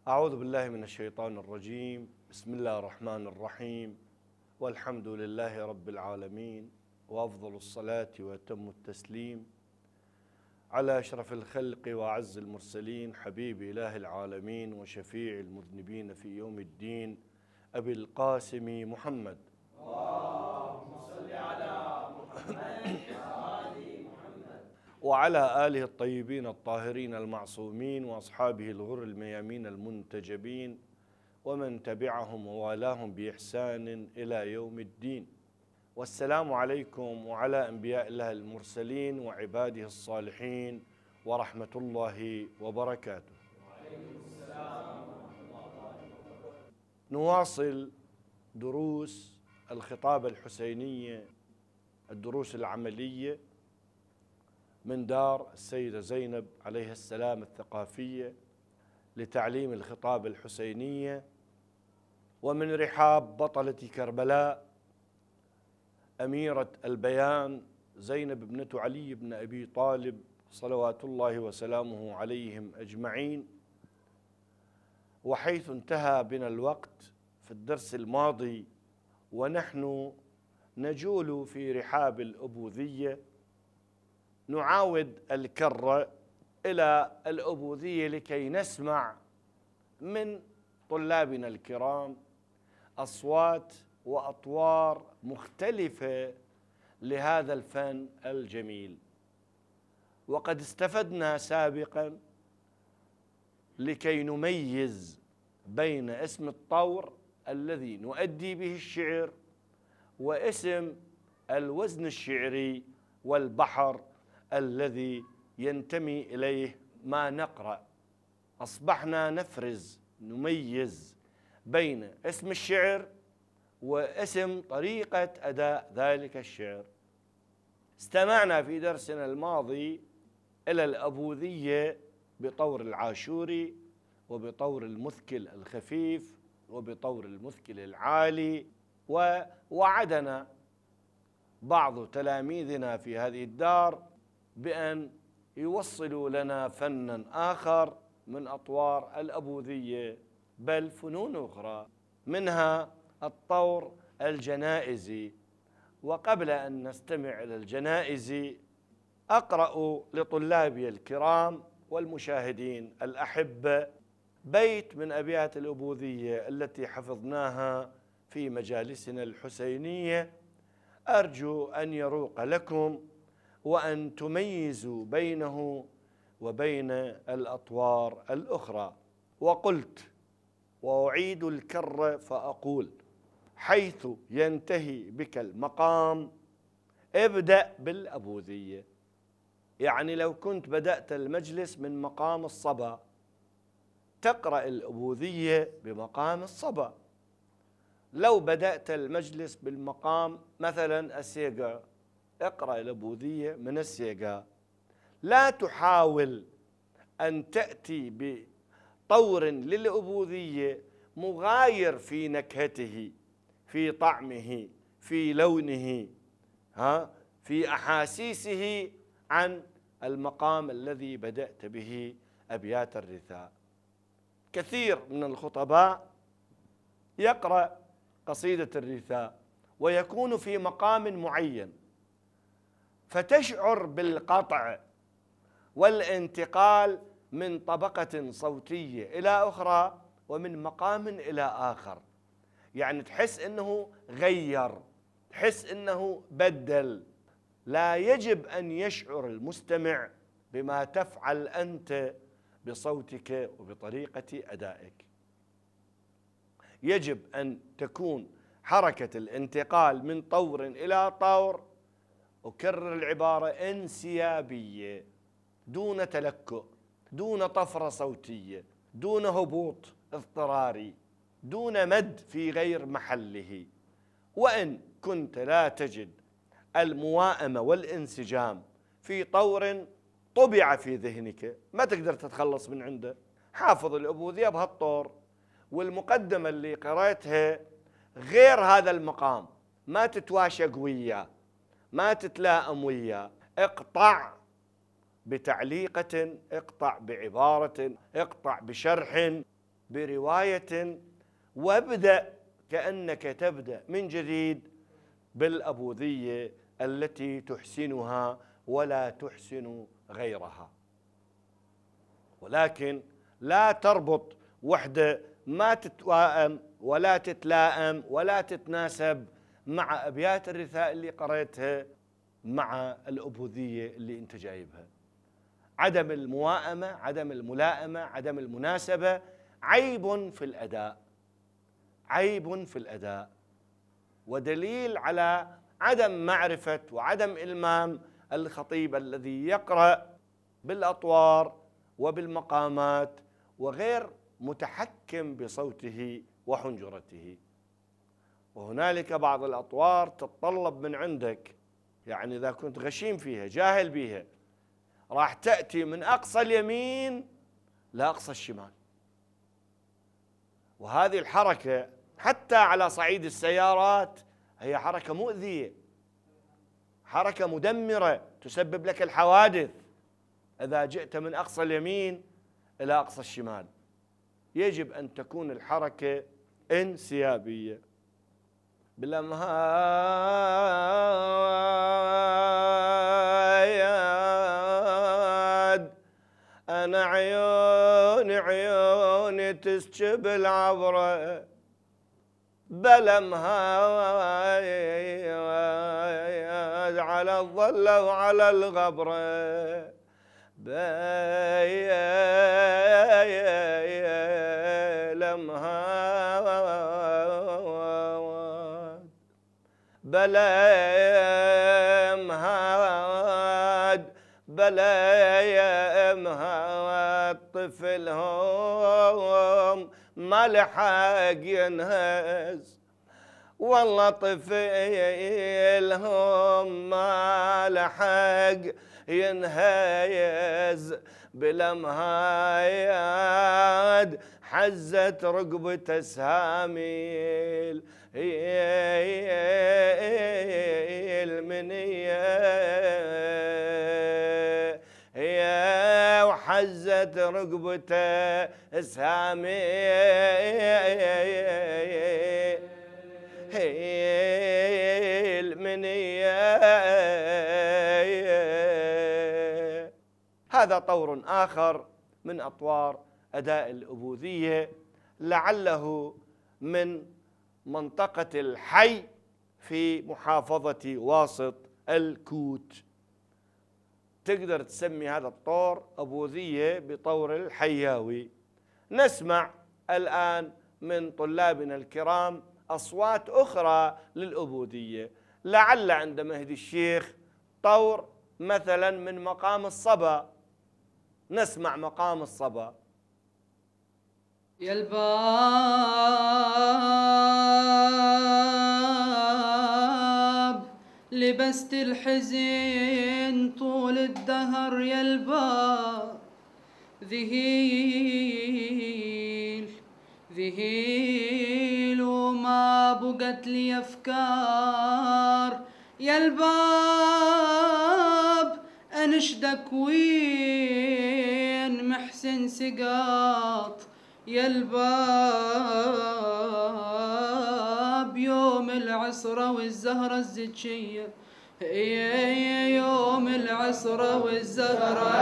أعوذ بالله من الشيطان الرجيم. بسم الله الرحمن الرحيم، والحمد لله رب العالمين، وأفضل الصلاة وأتم التسليم على أشرف الخلق وأعز المرسلين، حبيب إله العالمين وشفيع المذنبين في يوم الدين، أبي القاسم محمد. اللهم صل على محمد وآل محمد وعلى آله الطيبين الطاهرين المعصومين، وأصحابه الغر الميامين المنتجبين، ومن تبعهم ووالاهم بإحسان إلى يوم الدين. والسلام عليكم وعلى أنبياء الله المرسلين وعباده الصالحين ورحمة الله وبركاته. وعليكم السلام ورحمة الله وبركاته. نواصل دروس الخطابة الحسينية، الدروس العملية من دار السيدة زينب عليها السلام الثقافية لتعليم الخطابة الحسينية، ومن رحاب بطلة كربلاء أميرة البيان زينب ابنة علي بن أبي طالب صلوات الله وسلامه عليهم أجمعين. وحيث انتهى بنا الوقت في الدرس الماضي ونحن نجول في رحاب الأبوذية، نعاود الكرة إلى الأبوذية لكي نسمع من طلابنا الكرام أصوات وأطوار مختلفة لهذا الفن الجميل. وقد استفدنا سابقا لكي نميز بين اسم الطور الذي نؤدي به الشعر واسم الوزن الشعري والبحر الذي ينتمي إليه ما نقرأ. أصبحنا نميز بين اسم الشعر واسم طريقة أداء ذلك الشعر. استمعنا في درسنا الماضي إلى الأبوذية بطور العاشوري، وبطور المثكل الخفيف، وبطور المثكل العالي. ووعدنا بعض تلاميذنا في هذه الدار بأن يوصلوا لنا فنا آخر من أطوار الأبوذية، بل فنون أخرى منها الطور الجنائزي. وقبل أن نستمع إلى الجنائزي أقرأ لطلابي الكرام والمشاهدين الأحبة بيت من أبيات الأبوذية التي حفظناها في مجالسنا الحسينية، أرجو أن يروق لكم وأن تميزوا بينه وبين الأطوار الأخرى. وقلت وأعيد الكر فأقول: حيث ينتهي بك المقام ابدأ بالأبوذية. يعني لو كنت بدأت المجلس من مقام الصبا تقرأ الأبوذية بمقام الصبا. لو بدأت المجلس بالمقام مثلا السيقا اقرأ الأبوذية من السيقا. لا تحاول أن تأتي بطور للأبوذية مغاير في نكهته، في طعمه، في لونه، في أحاسيسه عن المقام الذي بدأت به أبيات الرثاء. كثير من الخطباء يقرأ قصيدة الرثاء ويكون في مقام معين، فتشعر بالقطع والانتقال من طبقة صوتية إلى أخرى ومن مقام إلى آخر. يعني تحس أنه غير، تحس أنه بدل. لا يجب أن يشعر المستمع بما تفعل أنت بصوتك وبطريقة أدائك. يجب أن تكون حركة الانتقال من طور إلى طور، أكرر العبارة، انسيابية، دون تلكؤ، دون طفرة صوتية، دون هبوط اضطراري، دون مد في غير محله. وإن كنت لا تجد الموائمة والانسجام في طور طبع في ذهنك ما تقدر تتخلص من عنده، حافظ الأبوذية بهالطور، والمقدمة اللي قرأتها غير هذا المقام، ما تتواشق وياه، ما تتلائم وياه. اقطع بتعليقة، اقطع بعبارة، اقطع بشرح، برواية وابدأ كأنك تبدأ من جديد بالأبوذية التي تحسنها ولا تحسن غيرها. ولكن لا تربط وحدة ما تتوائم ولا تتلائم ولا تتناسب مع أبيات الرثاء اللي قريتها مع الأبوذية اللي أنت جايبها. عدم الموائمة، عدم الملائمة، عدم المناسبة عيب في الأداء، عيب في الأداء، ودليل على عدم معرفة وعدم إلمام الخطيب الذي يقرأ بالأطوار وبالمقامات وغير متحكم بصوته وحنجرته. وهنالك بعض الأطوار تتطلب من عندك، يعني إذا كنت غشيم فيها جاهل بيها راح تأتي من أقصى اليمين لأقصى الشمال، وهذه الحركة حتى على صعيد السيارات هي حركة مؤذية، حركة مدمرة تسبب لك الحوادث إذا جئت من أقصى اليمين إلى أقصى الشمال. يجب أن تكون الحركة انسيابية. بالأمهاد أنا عيوني تسكب العبرة، بالأمهاد على الظلة وعلى الغبرة، بالأمهاد بالأمهاد بالأمهاد طفلهم ما لحق ينهز، والله طفلهم ما لحق ينهيز، بالأمهاد حزت رقبته سهاميل المنية وحزت رقبته سهاميل المنية. هذا طور آخر من أطوار أداء الأبوذية، لعله من منطقة الحي في محافظة واسط الكوت. تقدر تسمي هذا الطور أبوذية بطور الحياوي. نسمع الآن من طلابنا الكرام أصوات أخرى للأبوذية، لعل عند مهدي الشيخ طور مثلا من مقام الصبا. نسمع مقام الصبا. يا الباب لبست الحزن طول الدهر، يا الباب ذهيل ذهيل وما بقت لي أفكار، يا الباب أنشدك وين محسن سقاط، يا الباب يوم العصرة والزهرة الزكية، يوم العصرة والزهرة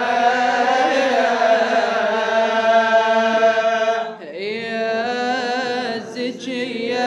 الزكية.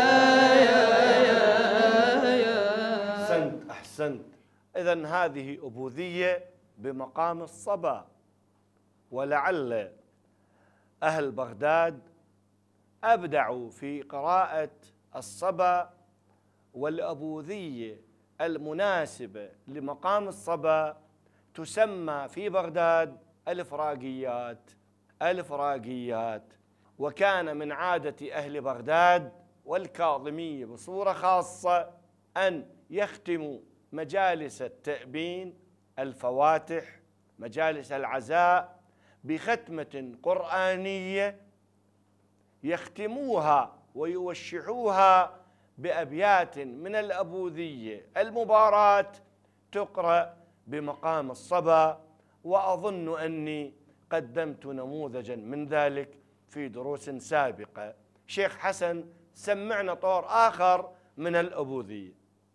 أحسنت. إذن هذه أبوذية بمقام الصبا. ولعل أهل بغداد أبدعوا في قراءة الصبا والأبوذية المناسبة لمقام الصبا، تسمى في بغداد الفراقيات. الفراقيات. وكان من عادة أهل بغداد والكاظمية بصورة خاصة أن يختموا مجالس التأبين، الفواتح، مجالس العزاء بختمة قرآنية يختموها ويوشحوها بأبيات من الأبوذية المباراة تقرأ بمقام الصبا. وأظن أني قدمت نموذجا من ذلك في دروس سابقة. شيخ حسن سمعنا طور آخر من الأبوذية.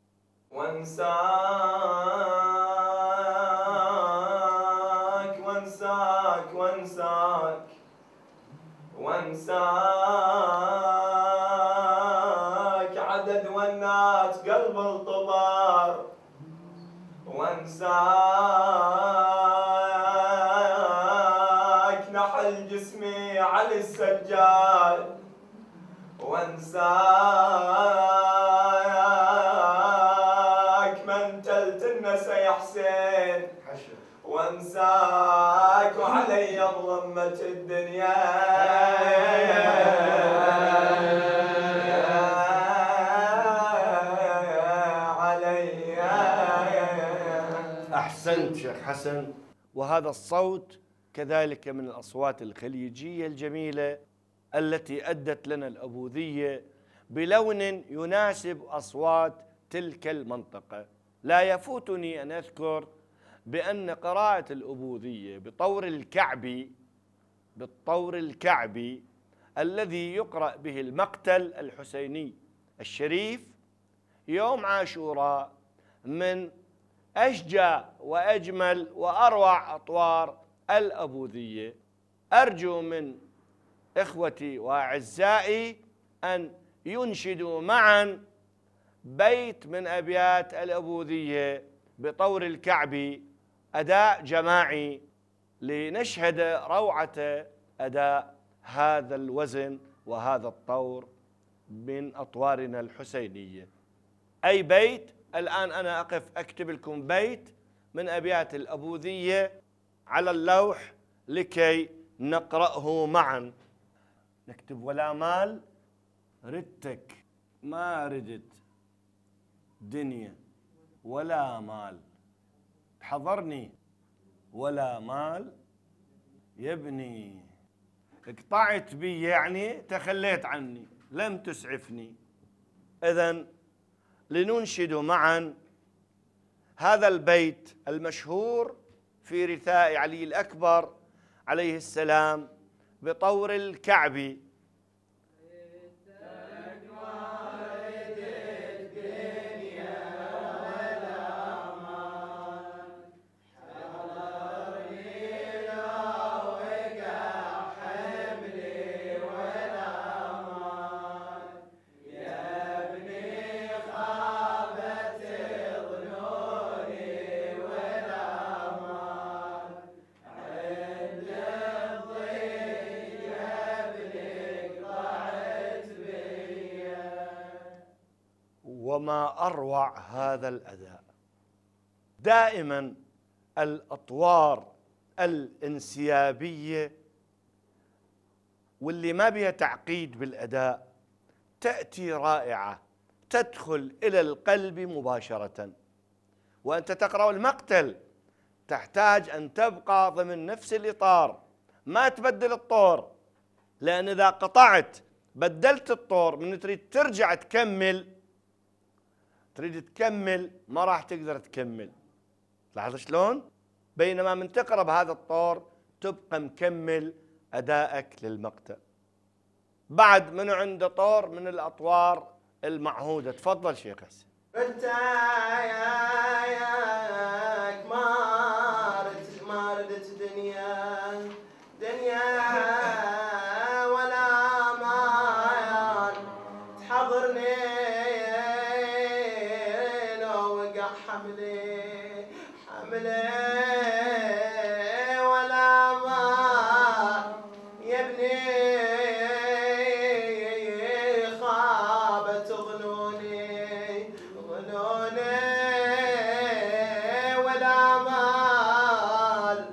وانساك وانساك وانساك وانساك عدد ونات قلب الطبار، وانساك نحل جسمي على السجاد، وانساك من تلتنس يا حسين، وانساك وعلي ظلمة الدنيا علي. أحسنت شيخ حسن. وهذا الصوت كذلك من الأصوات الخليجية الجميلة التي أدت لنا الأبوذية بلون يناسب أصوات تلك المنطقة. لا يفوتني أن أذكر بأن قراءة الأبوذية بالطور الكعبي الذي يقرأ به المقتل الحسيني الشريف يوم عاشوراء من أشجع وأجمل وأروع أطوار الأبوذية. أرجو من إخوتي وأعزائي أن ينشدوا معا بيت من أبيات الأبوذية بطور الكعبي، أداء جماعي لنشهد روعة أداء هذا الوزن وهذا الطور من أطوارنا الحسينية. أي بيت؟ الآن أنا أقف أكتب لكم بيت من أبيات الأبوذية على اللوح لكي نقرأه معا. نكتب: ولا مال ردتك ما ردت دنيا ولا مال، حضرني ولا مال يبني، اقطعت بي يعني تخليت عني لم تسعفني. إذن لننشد معا هذا البيت المشهور في رثاء علي الأكبر عليه السلام بطور الكعبي. وما أروع هذا الأداء. دائما الأطوار الانسيابية واللي ما بها تعقيد بالأداء تأتي رائعة، تدخل إلى القلب مباشرة. وأنت تقرأ المقتل تحتاج أن تبقى ضمن نفس الإطار، ما تبدل الطور، لأن إذا قطعت بدلت الطور من تريد ترجع تريد تكمل ما راح تقدر تكمل. لاحظ شلون؟ بينما من تقرأ بهذا الطور تبقى مكمل أدائك للمقطع. بعد منو عنده طور من الأطوار المعهودة؟ تفضل شيخ حسين. فتاياك ما ردت دنيا ولا مال، تحضرني لو وقع حملي ولا مال يبني خابت ظنوني ولا مال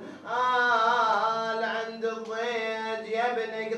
عند الضيد يبني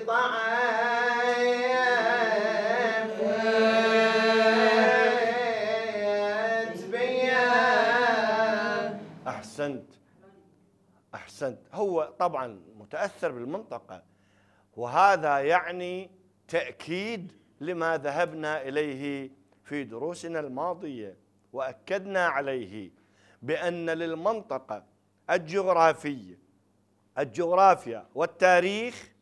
أحسنت. هو طبعا متأثر بالمنطقة، وهذا يعني تأكيد لما ذهبنا إليه في دروسنا الماضية، وأكدنا عليه بأن للمنطقة الجغرافيا والتاريخ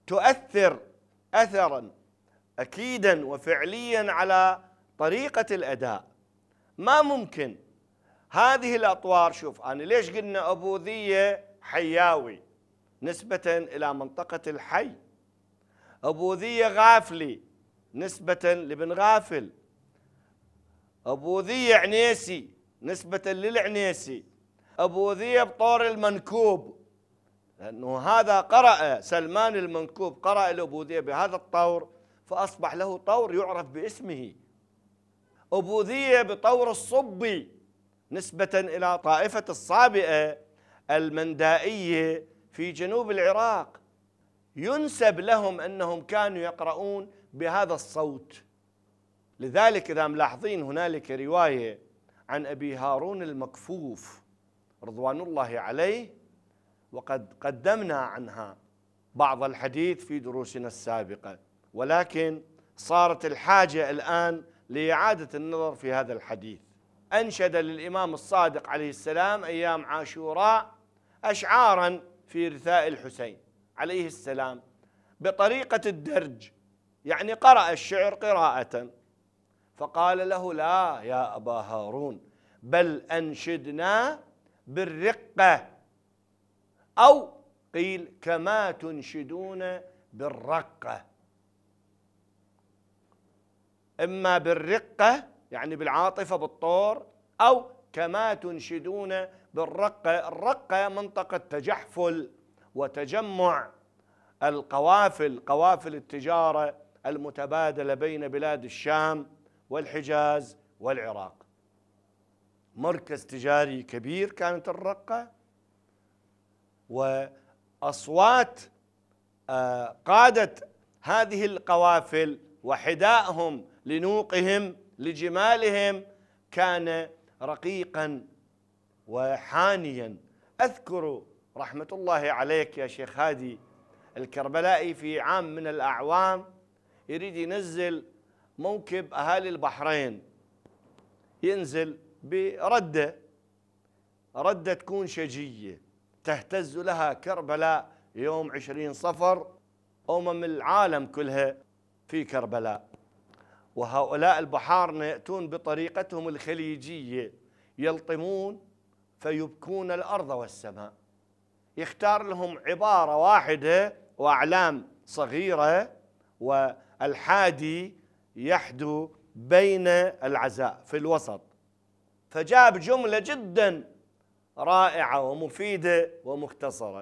تؤثر أثرا أكيدا وفعليا على طريقة الأداء. ما ممكن هذه الأطوار. شوف أنا ليش قلنا أبوذية حياوي نسبة إلى منطقة الحي، أبوذية غافلي نسبة لابن غافل، أبوذية عنيسي نسبة للعنيسي، أبوذية بطور المنكوب، لأنه هذا قرأ سلمان المنكوب قرأ الأبوذية بهذا الطور فأصبح له طور يعرف باسمه. أبوذية بطور الصبي نسبة إلى طائفة الصابئة المندائية في جنوب العراق، ينسب لهم أنهم كانوا يقرؤون بهذا الصوت. لذلك إذا ملاحظين هنالك رواية عن أبي هارون المكفوف رضوان الله عليه، وقد قدمنا عنها بعض الحديث في دروسنا السابقة، ولكن صارت الحاجة الآن لإعادة النظر في هذا الحديث. أنشد للإمام الصادق عليه السلام أيام عاشوراء أشعارا في رثاء الحسين عليه السلام بطريقة الدرج، يعني قرأ الشعر قراءة، فقال له: لا يا أبا هارون، بل أنشدنا بالرقة، أو قيل كما تنشدون بالرقة. إما بالرقة يعني بالعاطفة بالطور، أو كما تنشدون بالرقة. الرقة منطقة تجحفل وتجمع القوافل، قوافل التجارة المتبادلة بين بلاد الشام والحجاز والعراق. مركز تجاري كبير كانت الرقة، وأصوات قادة هذه القوافل وحدائهم لنوقهم لجمالهم كان رقيقا وحانيا. أذكر رحمة الله عليك يا شيخ هادي الكربلائي في عام من الأعوام يريد ينزل موكب أهالي البحرين، ينزل بردة، ردة تكون شجية تهتز لها كربلاء يوم 20 صفر، العالم كلها في كربلاء. وهؤلاء البحارنة يأتون بطريقتهم الخليجية، يلطمون فيبكون الأرض والسماء. يختار لهم عبارة واحدة وأعلام صغيرة، والحادي يحدو بين العزاء في الوسط، فجاب جملة جدا رائعة ومفيدة ومختصرة،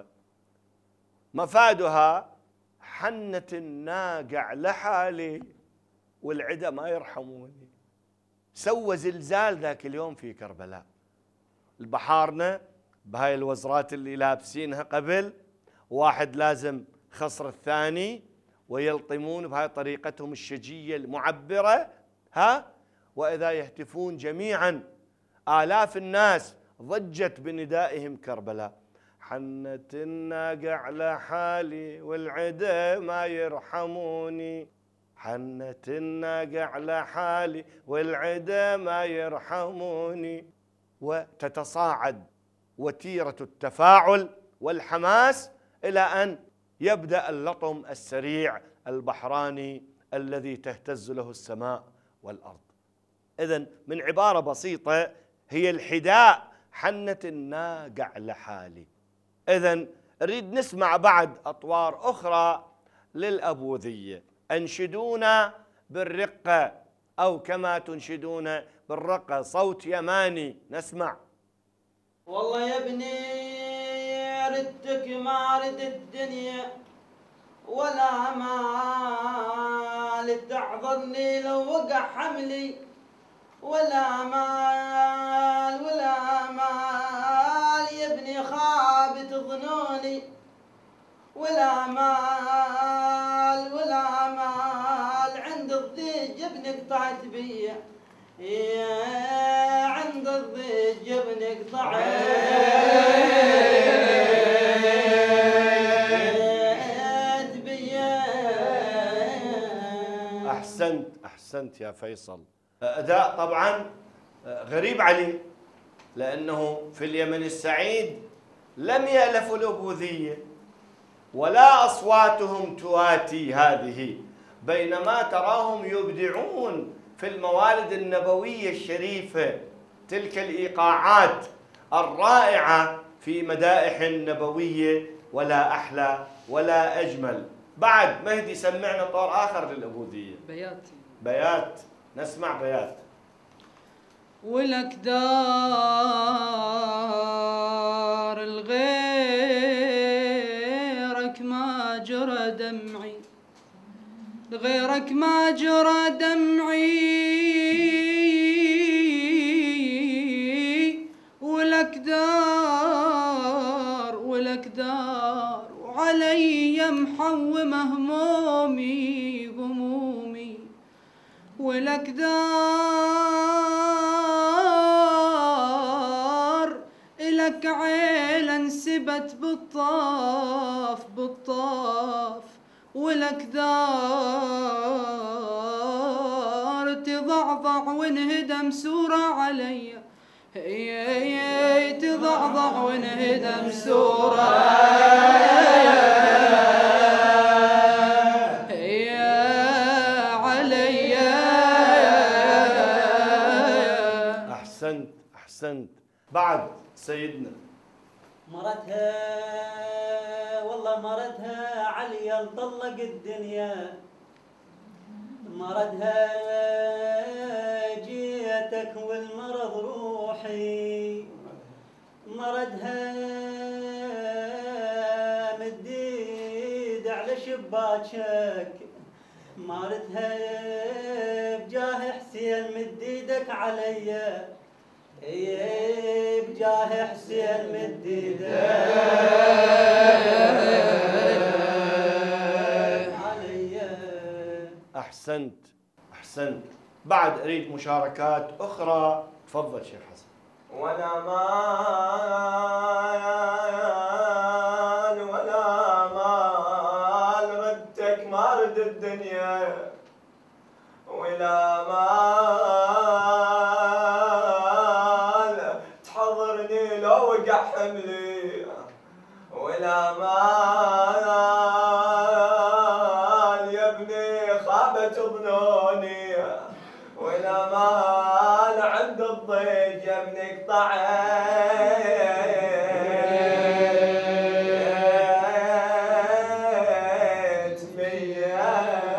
مفادها: حنت الناقع لحالي والعدا ما يرحموني. سوى زلزال ذاك اليوم في كربلاء. البحارنة بهاي الوزرات اللي لابسينها قبل، واحد لازم خصر الثاني، ويلطمون بهاي طريقتهم الشجية المعبرة، وإذا يهتفون جميعا آلاف الناس ضجت بندائهم كربلاء: حنت الناقع لحالي والعدا ما يرحموني، حنت الناقع لحالي والعدا ما يرحموني. وتتصاعد وتيرة التفاعل والحماس إلى أن يبدأ اللطم السريع البحراني الذي تهتز له السماء والأرض. إذن من عبارة بسيطة هي الحداء: حنت الناقع لحالي. إذن نريد نسمع بعد أطوار أخرى للأبوذية. أنشدونا بالرقة أو كما تنشدون بالرقة، صوت يماني، نسمع. والله يا ابني ردتك ما رد الدنيا ولا مال تعذرني لو وقع حملي، ولا مال ولا مال يا ابني خابت ظنوني، ولا مال ولا مال عند الضيج ابني قطعت بيا، عند الضيج ابني قطعت بيا. أحسنت يا فيصل. أداء طبعا غريب عليه، لأنه في اليمن السعيد لم يألفوا الأبوذية ولا أصواتهم تواتي هذه، بينما تراهم يبدعون في الموالد النبوية الشريفة، تلك الإيقاعات الرائعة في مدائح نبوية، ولا أحلى ولا أجمل. بعد مهدي سمعنا طور آخر للأبوذية. بيات، نسمع بيات. ولك دار لغيرك ما جرى دمعي، لغيرك ما جرى دمعي، ولك دار ولك دار وعلي محومة همومي غمومي، ولك دار إلك عيلة انسبت بالطاف بالطاف، ولك دار تضعضع وانهدم سورة علي، تضعضع وانهدم سورة أحسنت. بعد سيدنا. مرتها والله مرتها علي طلق الدنيا، مرتها جيتك والمرض روحي، مرتها مديد على شباكك، مرتها بجاه حسين مديدك علي، بجاه حسين مديدك علي. أحسنت. بعد أريد مشاركات أخرى، تفضل شيخ حسن. ولا مال ردتك ما رد الدنيا، ولا مال تحضرني لو وقع حملي، ولا مال يا ابني خابت ظنوني، ولا مال عند الضيق يا ابني قطعت بيا.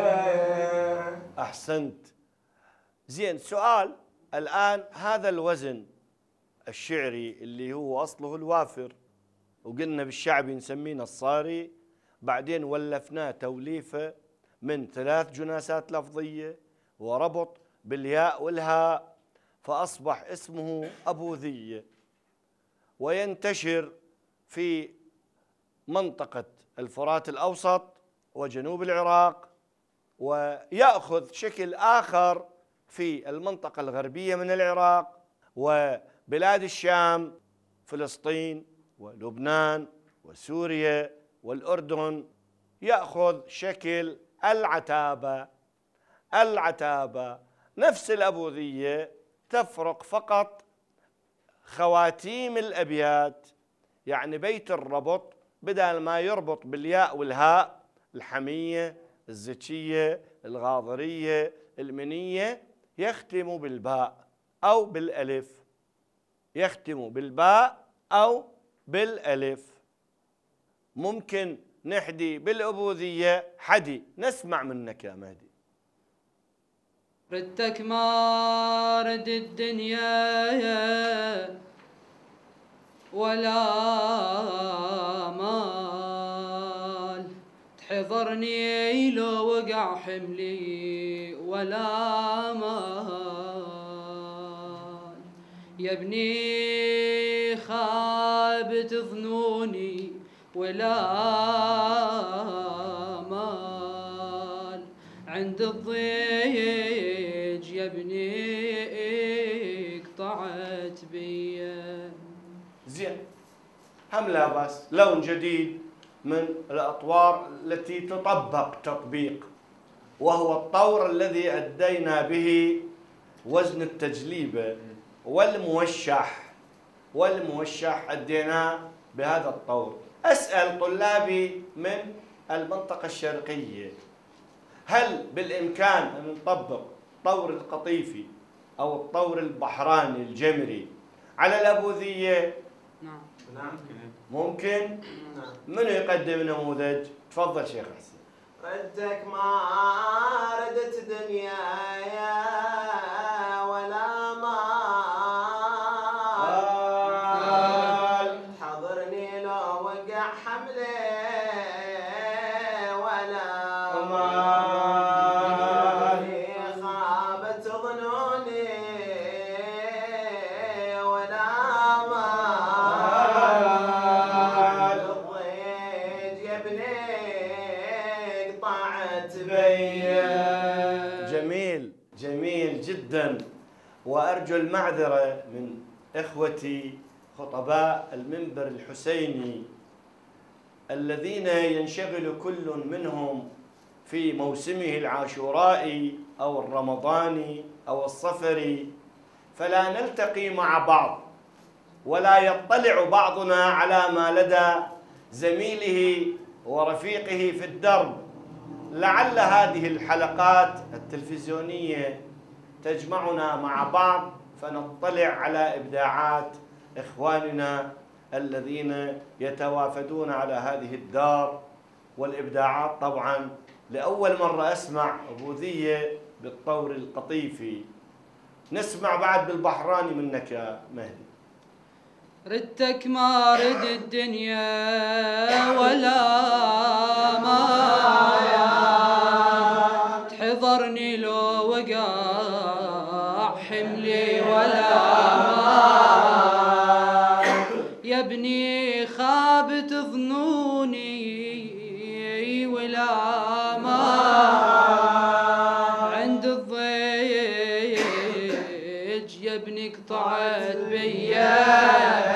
أحسنت. زين، سؤال الآن، هذا الوزن الشعري اللي هو أصله الوافر، وقلنا بالشعبي نسميه نصاري، بعدين ولفناه توليفة من 3 جناسات لفظية وربط بالياء والهاء، فأصبح اسمه أبوذية، وينتشر في منطقة الفرات الأوسط وجنوب العراق، ويأخذ شكل آخر في المنطقة الغربية من العراق وبلاد الشام، فلسطين ولبنان وسوريا والأردن، يأخذ شكل العتابة، نفس الأبوذية، تفرق فقط خواتيم الأبيات، يعني بيت الربط بدل ما يربط بالياء والهاء، الحمية، الزكية، الغاضرية، المنية، يختم بالباء أو بالألف، يختم بالباء أو بالألف. ممكن نحدي بالأبوذية حدي، نسمع منك يا مهدي. ردتك ما رد الدنيا ولا مال، تحضرني لو وقع حملي ولا مال، يا ابني خابت ظنوني ولا مال، عند الضيج يا ابني قطعت بيا. زين، هم لا بأس، لون جديد من الأطوار التي تطبق تطبيق، وهو الطور الذي أدينا به وزن التجليبة والموشح أديناه بهذا الطور. أسأل طلابي من المنطقة الشرقية، هل بالإمكان أن نطبق طور القطيفي أو الطور البحراني الجمري على الأبوذية؟ نعم. ممكن؟ منو يقدم نموذج؟ تفضل شيخ حسين. ردك ما ردت دنيا ولا مال، حضرني لو وقع حمله ولا مال، خابت ظنوني ولا مال، الضيج يا ابني قطعت بيا. جميل جميل جدا، وأرجو المعذرة من إخوتي خطباء المنبر الحسيني الذين ينشغل كل منهم في موسمه العاشورائي أو الرمضاني أو الصفري، فلا نلتقي مع بعض ولا يطلع بعضنا على ما لدى زميله ورفيقه في الدرب. لعل هذه الحلقات التلفزيونية تجمعنا مع بعض فنطلع على إبداعات إخواننا الذين يتوافدون على هذه الدار. والإبداعات طبعا لأول مرة أسمع أبوذية بالطور القطيفي. نسمع بعد بالبحراني منك يا مهدي. ردتك ما رد الدنيا ولا ما تحضرني لو وقع حملي ولا ما، يا ابني خابت ظنوني ولا ما، عند الضيج يا ابني قطعت بيا.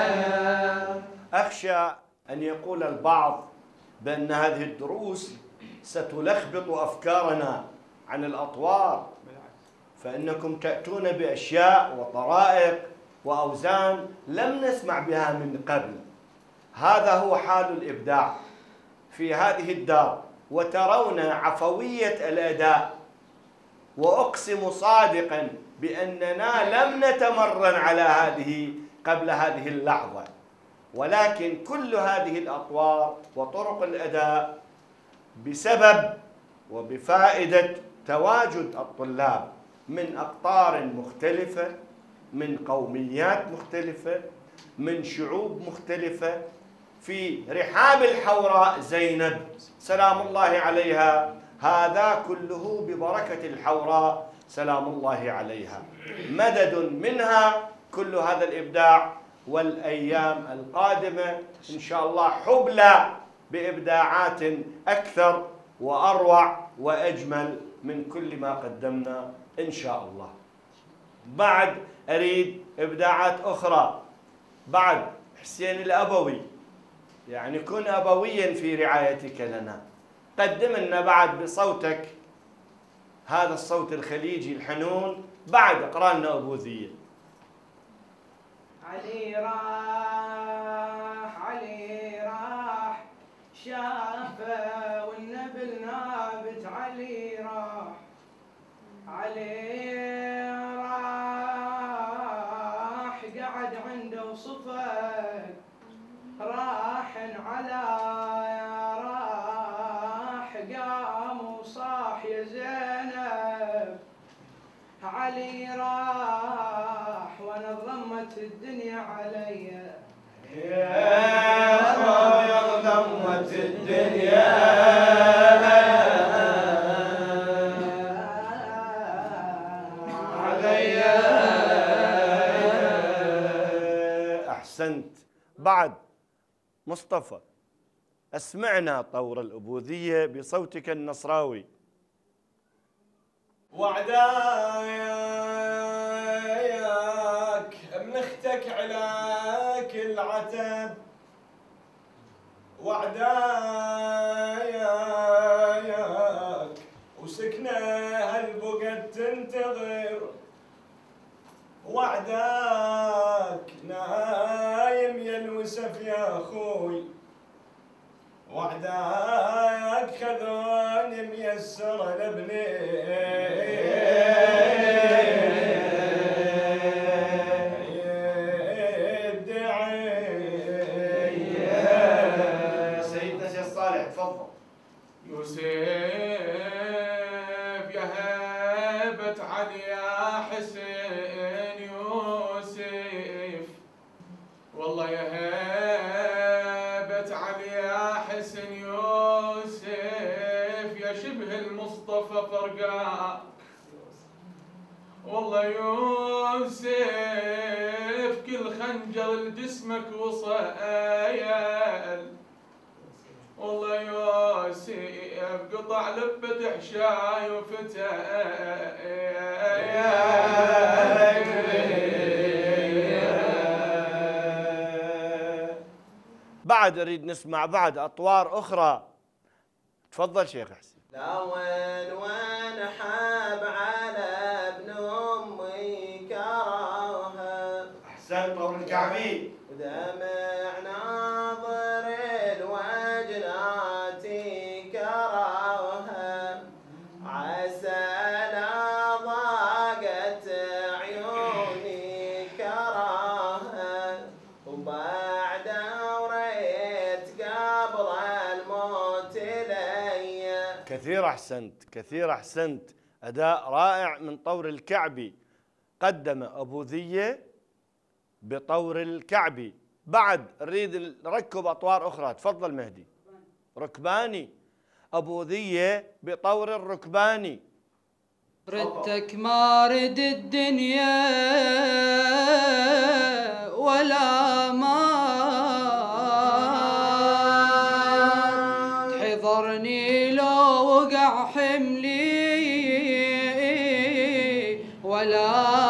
أخشى أن يقول البعض بأن هذه الدروس ستلخبط أفكارنا عن الأطوار، فإنكم تأتون بأشياء وطرائق وأوزان لم نسمع بها من قبل. هذا هو حال الإبداع في هذه الدار، وترون عفوية الأداء. وأقسم صادقا بأننا لم نتمرن على هذه قبل هذه اللحظة، ولكن كل هذه الأطوار وطرق الأداء بسبب وبفائدة تواجد الطلاب من أقطار مختلفة، من قوميات مختلفة، من شعوب مختلفة، في رحاب الحوراء زينب سلام الله عليها. هذا كله ببركة الحوراء سلام الله عليها، مدد منها كل هذا الإبداع. والأيام القادمة إن شاء الله حبلى بإبداعات أكثر وأروع وأجمل من كل ما قدمنا إن شاء الله. بعد أريد إبداعات أخرى بعد حسين الأبوي، يعني كن أبويا في رعايتك لنا. قدم لنا بعد بصوتك هذا الصوت الخليجي الحنون، بعد اقرأ لنا أبوذية. علي راح شافه والنبل نابت، علي راح قعد عنده وصفق راح على قام وصاح يا زينب، علي راح وانا ضمت الدنيا علي، يا ضمت الدنيا علي. أحسنت. بعد مصطفى أسمعنا طور الأبوذية بصوتك النصراوي. وعداياك من اختك علاك العتب، وعداياك وسكنه هالبقد تنتظر، وعداك نايم يا الوسف يا اخوي، وحداك خذوني ميسر لابني سيدنا شيخ صالح تفضل. يوسف يا هيبة علي يا حسين يوسف، والله يا هيبة علي يا حسين يوسف، يا شبه المصطفى فرقاك، والله يوسف كل خنجر لجسمك وصايل، والله يوسف قطع لبة حشاي بعد اريد نسمع بعد اطوار اخرى. تفضل شيخ حسين. لا وين حاب على ابن امي كرهها، احسن طور الكعبي. ودمع ناظر الوجنات كرهها، عسى لا ضاقت عيوني كرهها، وبعد وريت قبل الموت لي. كثير احسنت، كثير احسنت، اداء رائع من طور الكعبي. قدم ابو ذيه بطور الكعبي. بعد نريد نركب اطوار اخرى. تفضل مهدي. ركباني. ابو ذيه بطور الركباني. ردتك ما رد الدنيا ولا ما تحضرني لو وقع حملي ولا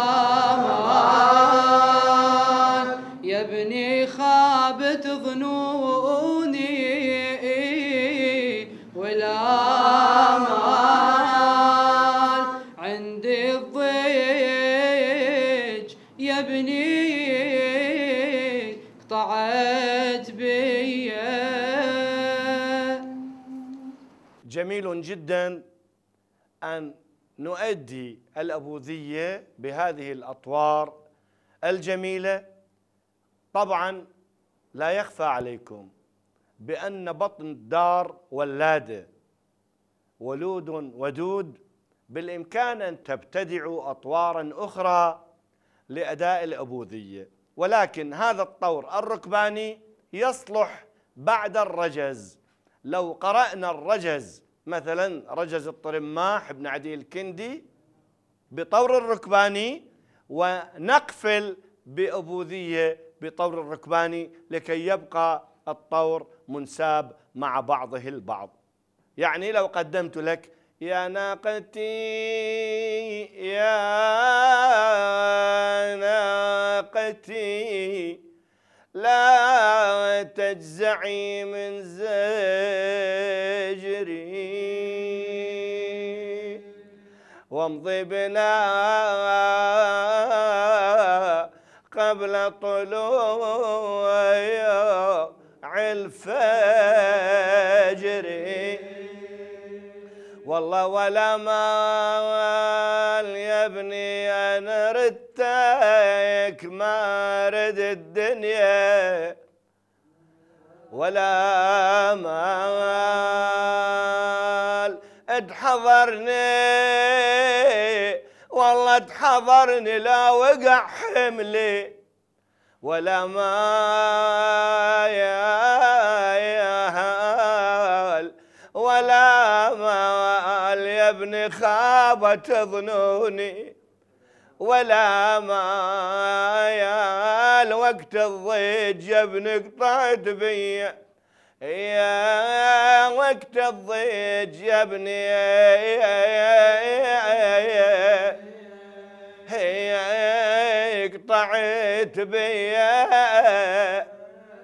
ما يا ابني خابت ظنوني ولا مال عندي الضيج يا ابني قطعت بيا. جميل جدا أن نؤدي الأبوذية بهذه الأطوار الجميلة. طبعا لا يخفى عليكم بأن بطن الدار ولادة، ولود ودود، بالإمكان أن تبتدعوا أطوارا أخرى لأداء الأبوذية، ولكن هذا الطور الركباني يصلح بعد الرجز. لو قرأنا الرجز مثلا رجز الطرماح بن عدي الكندي بطور الركباني، ونقفل بأبوذية بطور الركباني لكي يبقى الطور منساب مع بعضه البعض. يعني لو قدمت لك يا ناقتي يا ناقتي لا تجزعي من زجري وامضي بنا قبل طلوع الفجر، والله ولا مال يا ابني انا ردتك ما رد الدنيا ولا مال. اتحضرني والله اتحضرني لا وقع حملي ولا مال ولا مال يا ابني خابت ظنوني ولا مال وقت الضيج يا ابني قطعت بيا يا وقت الضيج يا ابني قطعت بيا.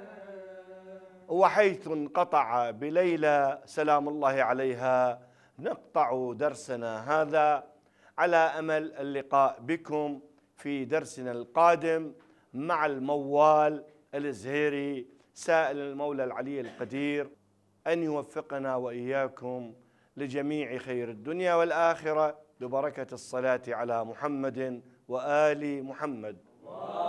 وحيث انقطع بليلى سلام الله عليها نقطع درسنا هذا، على أمل اللقاء بكم في درسنا القادم مع الموال الزهيري سائل المولى العلي القدير أن يوفقنا وإياكم لجميع خير الدنيا والآخرة ببركة الصلاة على محمد وآل محمد.